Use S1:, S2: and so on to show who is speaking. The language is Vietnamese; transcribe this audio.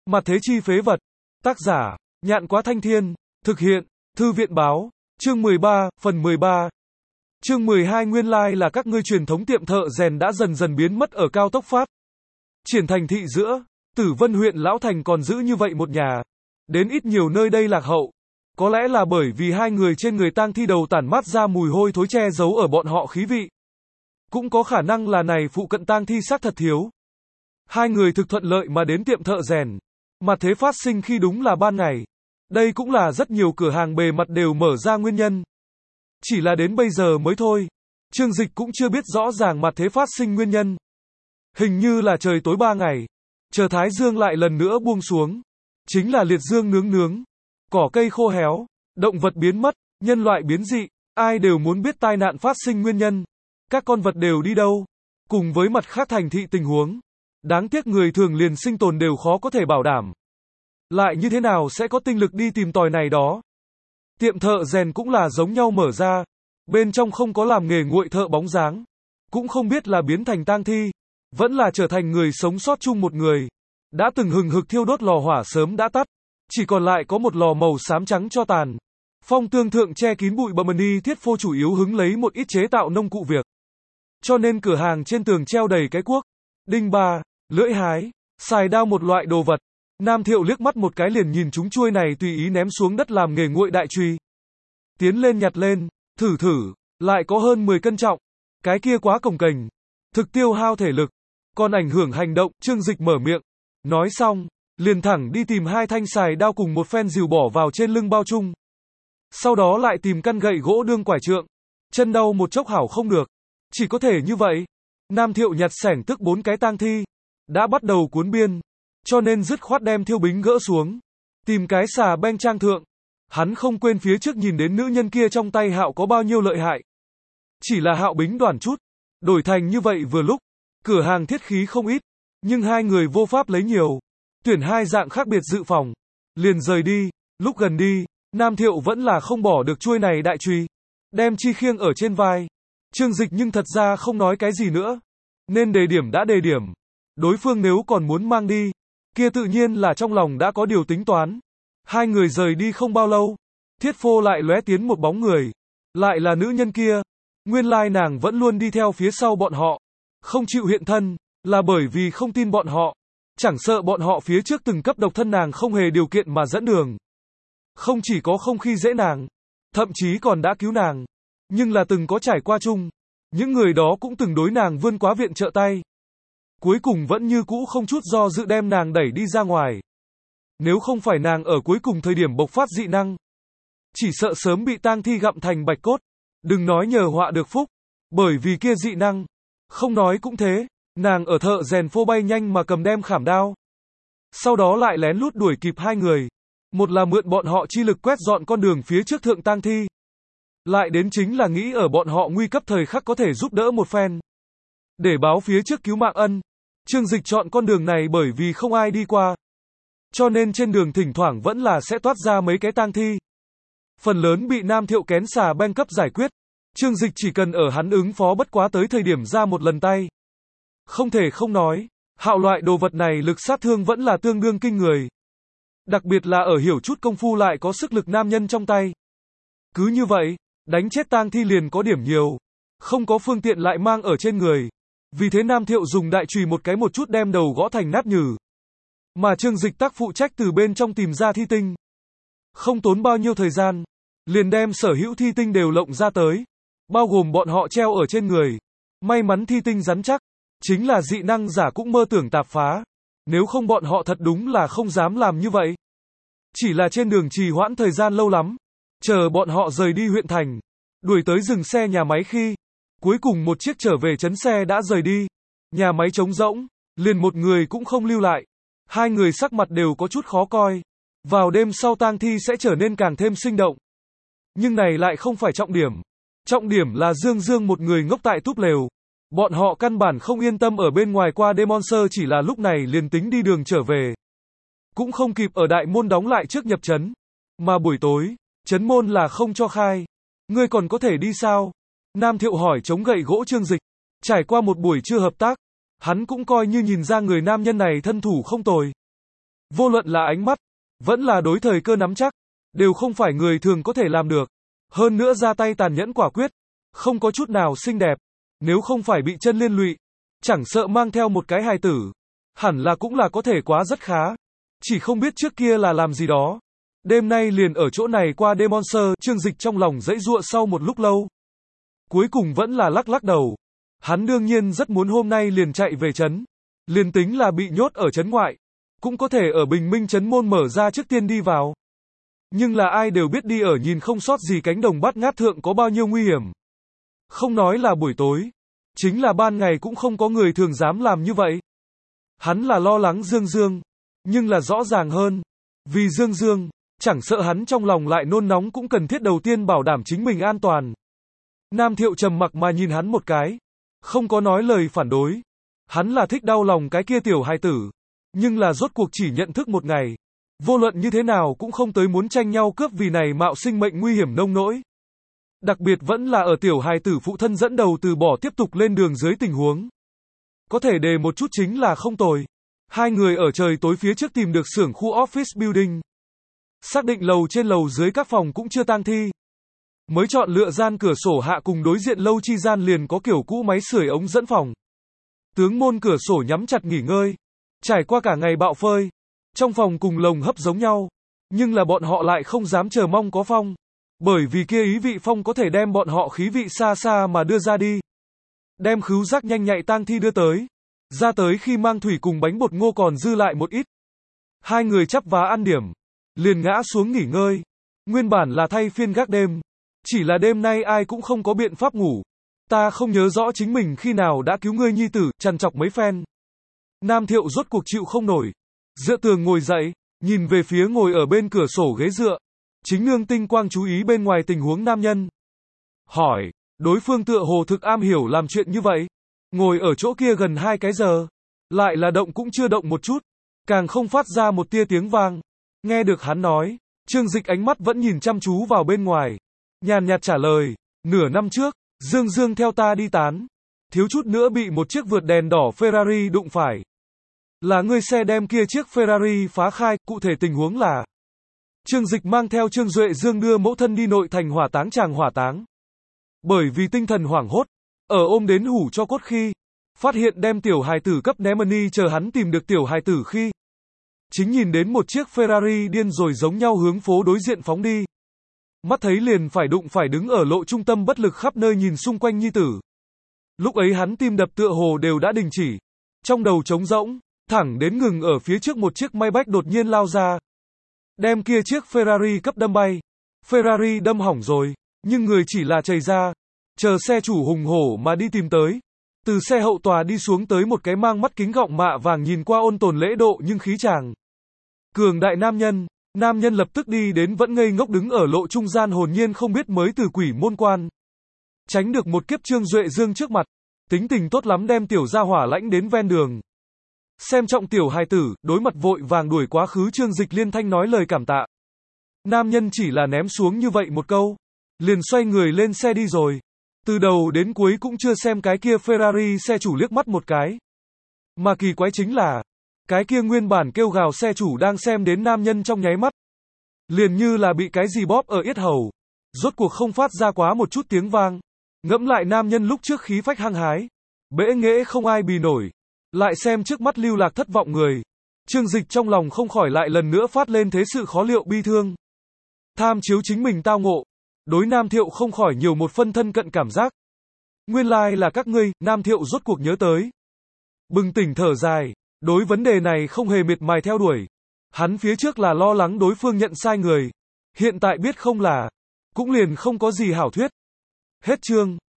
S1: Mặt thế chi phế vật. Tác giả, Nhạn Quá Thanh Thiên. Thực hiện, Thư viện báo. Chương 13, phần 13. Chương 12 nguyên lai là các ngươi truyền thống tiệm thợ rèn đã dần dần biến mất ở cao tốc phát. Triển thành thị giữa, Tử Vân huyện Lão Thành còn giữ như vậy một nhà. Đến ít nhiều nơi đây lạc hậu. Có lẽ là bởi vì hai người trên người tang thi đầu tản mát ra mùi hôi thối che giấu ở bọn họ khí vị. Cũng có khả năng là này phụ cận tang thi xác thật thiếu. Hai người thực thuận lợi mà đến tiệm thợ rèn. Mặt thế phát sinh khi đúng là ban ngày. Đây cũng là rất nhiều cửa hàng bề mặt đều mở ra nguyên nhân. Chỉ là đến bây giờ mới thôi. Trương Dịch cũng chưa biết rõ ràng mặt thế phát sinh nguyên nhân. Hình như là trời tối 3 ngày. Chờ Thái Dương lại lần nữa buông xuống. Chính là liệt dương nướng. Cỏ cây khô héo. Động vật biến mất. Nhân loại biến dị. Ai đều muốn biết tai nạn phát sinh nguyên nhân. Các con vật đều đi đâu. Cùng với mặt khác thành thị tình huống. Đáng tiếc người thường liền sinh tồn đều khó có thể bảo đảm. Lại như thế nào sẽ có tinh lực đi tìm tòi này đó. Tiệm thợ rèn cũng là giống nhau mở ra. Bên trong không có làm nghề nguội thợ bóng dáng. Cũng không biết là biến thành tang thi. Vẫn là trở thành người sống sót chung một người. Đã từng hừng hực thiêu đốt lò hỏa sớm đã tắt. Chỉ còn lại có một lò màu xám trắng cho tàn. Phong tương thượng che kín bụi bặm ni thiết phô chủ yếu hứng lấy một ít chế tạo nông cụ việc. Cho nên cửa hàng trên tường treo đầy cái cuốc, đinh ba, lưỡi hái, xài đao một loại đồ vật. Nam Thiệu liếc mắt một cái liền nhìn chúng chuôi này tùy ý ném xuống đất làm nghề nguội đại chùy. Tiến lên nhặt lên, thử, lại có hơn 10 cân trọng. Cái kia quá cồng kềnh, thực tiêu hao thể lực, còn ảnh hưởng hành động. Trương Dịch mở miệng, nói xong, liền thẳng đi tìm hai thanh xài đao cùng một phen rìu bỏ vào trên lưng bao chung. Sau đó lại tìm căn gậy gỗ đương quải trượng. Chân đau một chốc hảo không được. Chỉ có thể như vậy. Nam Thiệu nhặt xẻng tức 4 cái tang thi. Đã bắt đầu cuốn biên. Cho nên dứt khoát đem thiêu bính gỡ xuống. Tìm cái xà beng trang thượng. Hắn không quên phía trước nhìn đến nữ nhân kia trong tay Hạo có bao nhiêu lợi hại. Chỉ là Hạo bính đoản chút. Đổi thành như vậy vừa lúc. Cửa hàng thiết khí không ít. Nhưng hai người vô pháp lấy nhiều. Tuyển hai dạng khác biệt dự phòng. Liền rời đi. Lúc gần đi, Nam Thiệu vẫn là không bỏ được chuôi này đại chùy. Đem chi khiêng ở trên vai. Trương Dịch nhưng thật ra không nói cái gì nữa. Nên đề điểm đã đề điểm. Đối phương nếu còn muốn mang đi, kia tự nhiên là trong lòng đã có điều tính toán. Hai người rời đi không bao lâu. Thiết phô lại lóe tiến một bóng người. Lại là nữ nhân kia. Nguyên lai nàng vẫn luôn đi theo phía sau bọn họ. Không chịu hiện thân, là bởi vì không tin bọn họ. Chẳng sợ bọn họ phía trước từng cấp độc thân nàng không hề điều kiện mà dẫn đường. Không chỉ có không khi dễ nàng, thậm chí còn đã cứu nàng. Nhưng là từng có trải qua chung. Những người đó cũng từng đối nàng vươn quá viện trợ tay. Cuối cùng vẫn như cũ không chút do dự đem nàng đẩy đi ra ngoài. Nếu không phải nàng ở cuối cùng thời điểm bộc phát dị năng, chỉ sợ sớm bị tang thi gặm thành bạch cốt. Đừng nói nhờ họa được phúc. Bởi vì kia dị năng. Không nói cũng thế. Nàng ở thợ rèn phô bay nhanh mà cầm đem khảm đao. Sau đó lại lén lút đuổi kịp hai người. Một là mượn bọn họ chi lực quét dọn con đường phía trước thượng tang thi. Lại đến chính là nghĩ ở bọn họ nguy cấp thời khắc có thể giúp đỡ một phen. Để báo phía trước cứu mạng ân. Trương Dịch chọn con đường này bởi vì không ai đi qua. Cho nên trên đường thỉnh thoảng vẫn là sẽ toát ra mấy cái tang thi. Phần lớn bị Nam Thiệu kén xà beng cấp giải quyết. Trương Dịch chỉ cần ở hắn ứng phó bất quá tới thời điểm ra một lần tay. Không thể không nói, Hạo loại đồ vật này lực sát thương vẫn là tương đương kinh người. Đặc biệt là ở hiểu chút công phu lại có sức lực nam nhân trong tay. Cứ như vậy, đánh chết tang thi liền có điểm nhiều. Không có phương tiện lại mang ở trên người. Vì thế Nam Thiệu dùng đại chùy một cái một chút đem đầu gõ thành nát nhừ. Mà Trương Dịch tác phụ trách từ bên trong tìm ra thi tinh. Không tốn bao nhiêu thời gian. Liền đem sở hữu thi tinh đều lộng ra tới. Bao gồm bọn họ treo ở trên người. May mắn thi tinh rắn chắc. Chính là dị năng giả cũng mơ tưởng tạp phá. Nếu không bọn họ thật đúng là không dám làm như vậy. Chỉ là trên đường trì hoãn thời gian lâu lắm. Chờ bọn họ rời đi huyện thành. Đuổi tới dừng xe nhà máy khi. Cuối cùng một chiếc trở về trấn xe đã rời đi. Nhà máy trống rỗng. Liền một người cũng không lưu lại. Hai người sắc mặt đều có chút khó coi. Vào đêm sau tang thi sẽ trở nên càng thêm sinh động. Nhưng này lại không phải trọng điểm. Trọng điểm là Dương một người ngốc tại túp lều. Bọn họ căn bản không yên tâm ở bên ngoài qua đêm Monster, chỉ là lúc này liền tính đi đường trở về. Cũng không kịp ở đại môn đóng lại trước nhập trấn. Mà buổi tối, trấn môn là không cho khai. Ngươi còn có thể đi sao? Nam Thiệu hỏi chống gậy gỗ Trương Dịch. Trải qua một buổi trưa hợp tác, hắn cũng coi như nhìn ra người nam nhân này thân thủ không tồi. Vô luận là ánh mắt, vẫn là đối thời cơ nắm chắc, đều không phải người thường có thể làm được. Hơn nữa ra tay tàn nhẫn quả quyết, không có chút nào xinh đẹp. Nếu không phải bị chân liên lụy, chẳng sợ mang theo một cái hài tử, hẳn là cũng là có thể quá rất khá. Chỉ không biết trước kia là làm gì đó. Đêm nay liền ở chỗ này qua đêm Monster, Trương Dịch trong lòng dãy giụa sau một lúc lâu. Cuối cùng vẫn là lắc lắc đầu. Hắn đương nhiên rất muốn hôm nay liền chạy về trấn. Liền tính là bị nhốt ở trấn ngoại, cũng có thể ở Bình Minh trấn môn mở ra trước tiên đi vào. Nhưng là ai đều biết đi ở nhìn không sót gì cánh đồng bát ngát thượng có bao nhiêu nguy hiểm. Không nói là buổi tối, chính là ban ngày cũng không có người thường dám làm như vậy. Hắn là lo lắng Dương Dương, nhưng là rõ ràng hơn. Vì Dương Dương, chẳng sợ hắn trong lòng lại nôn nóng cũng cần thiết đầu tiên bảo đảm chính mình an toàn. Nam Thiệu trầm mặc mà nhìn hắn một cái, không có nói lời phản đối. Hắn là thích đau lòng cái kia tiểu hài tử, nhưng là rốt cuộc chỉ nhận thức một ngày. Vô luận như thế nào cũng không tới muốn tranh nhau cướp vì này mạo sinh mệnh nguy hiểm nông nỗi. Đặc biệt vẫn là ở tiểu hài tử phụ thân dẫn đầu từ bỏ tiếp tục lên đường dưới tình huống. Có thể đề một chút chính là không tồi. Hai người ở trời tối phía trước tìm được xưởng khu office building. Xác định lầu trên lầu dưới các phòng cũng chưa tang thi. Mới chọn lựa gian cửa sổ hạ cùng đối diện lâu chi gian liền có kiểu cũ máy sưởi ống dẫn phòng. Tướng môn cửa sổ nhắm chặt nghỉ ngơi. Trải qua cả ngày bạo phơi. Trong phòng cùng lồng hấp giống nhau. Nhưng là bọn họ lại không dám chờ mong có phong. Bởi vì kia ý vị phong có thể đem bọn họ khí vị xa xa mà đưa ra đi. Đem khứu giác nhanh nhạy tang thi đưa tới. Ra tới khi mang thủy cùng bánh bột ngô còn dư lại một ít. Hai người chắp vá ăn điểm. Liền ngã xuống nghỉ ngơi. Nguyên bản là thay phiên gác đêm. Chỉ là đêm nay ai cũng không có biện pháp ngủ. Ta không nhớ rõ chính mình khi nào đã cứu ngươi nhi tử, trằn trọc mấy phen. Nam Thiệu rốt cuộc chịu không nổi. Dựa tường ngồi dậy, nhìn về phía ngồi ở bên cửa sổ ghế dựa. Chính nương tinh quang chú ý bên ngoài tình huống nam nhân. Hỏi, đối phương tựa hồ thực am hiểu làm chuyện như vậy. Ngồi ở chỗ kia gần 2 cái giờ. Lại là động cũng chưa động một chút. Càng không phát ra một tia tiếng vang. Nghe được hắn nói, Trương Dịch ánh mắt vẫn nhìn chăm chú vào bên ngoài. Nhàn nhạt trả lời, nửa năm trước, Dương Dương theo ta đi tán. Thiếu chút nữa bị một chiếc vượt đèn đỏ Ferrari đụng phải. Là ngươi xe đem kia chiếc Ferrari phá khai, cụ thể tình huống là Trương Dịch mang theo Trương Duệ Dương đưa mẫu thân đi nội thành hỏa táng tràng hỏa táng. Bởi vì tinh thần hoảng hốt, ở ôm đến hủ cho cốt khi, phát hiện đem tiểu hài tử cấp ném money chờ hắn tìm được tiểu hài tử khi. Chính nhìn đến một chiếc Ferrari điên rồi giống nhau hướng phố đối diện phóng đi. Mắt thấy liền phải đụng phải đứng ở lộ trung tâm bất lực khắp nơi nhìn xung quanh nhi tử. Lúc ấy hắn tim đập tựa hồ đều đã đình chỉ. Trong đầu trống rỗng, thẳng đến ngừng ở phía trước một chiếc Maybach đột nhiên lao ra. Đem kia chiếc Ferrari cấp đâm bay. Ferrari đâm hỏng rồi, nhưng người chỉ là chày ra. Chờ xe chủ hùng hổ mà đi tìm tới. Từ xe hậu tòa đi xuống tới một cái mang mắt kính gọng mạ vàng nhìn qua ôn tồn lễ độ nhưng khí chàng. Cường đại nam nhân lập tức đi đến vẫn ngây ngốc đứng ở lộ trung gian hồn nhiên không biết mới từ quỷ môn quan. Tránh được một kiếp Trương Duệ Dương trước mặt. Tính tình tốt lắm đem tiểu gia hỏa lãnh đến ven đường. Xem trọng tiểu hài tử, đối mặt vội vàng đuổi quá khứ Trương Dịch liên thanh nói lời cảm tạ. Nam nhân chỉ là ném xuống như vậy một câu. Liền xoay người lên xe đi rồi. Từ đầu đến cuối cũng chưa xem cái kia Ferrari xe chủ liếc mắt một cái. Mà kỳ quái chính là, cái kia nguyên bản kêu gào xe chủ đang xem đến nam nhân trong nháy mắt. Liền như là bị cái gì bóp ở yết hầu. Rốt cuộc không phát ra quá một chút tiếng vang. Ngẫm lại nam nhân lúc trước khí phách hăng hái. Bẽ nghễ không ai bì nổi. Lại xem trước mắt lưu lạc thất vọng người. Trương Dịch trong lòng không khỏi lại lần nữa phát lên thế sự khó liệu bi thương. Tham chiếu chính mình tao ngộ. Đối Nam Thiệu không khỏi nhiều một phân thân cận cảm giác. Nguyên lai là các ngươi, Nam Thiệu rốt cuộc nhớ tới. Bừng tỉnh thở dài. Đối vấn đề này không hề miệt mài theo đuổi. Hắn phía trước là lo lắng đối phương nhận sai người. Hiện tại biết không là. Cũng liền không có gì hảo thuyết. Hết chương.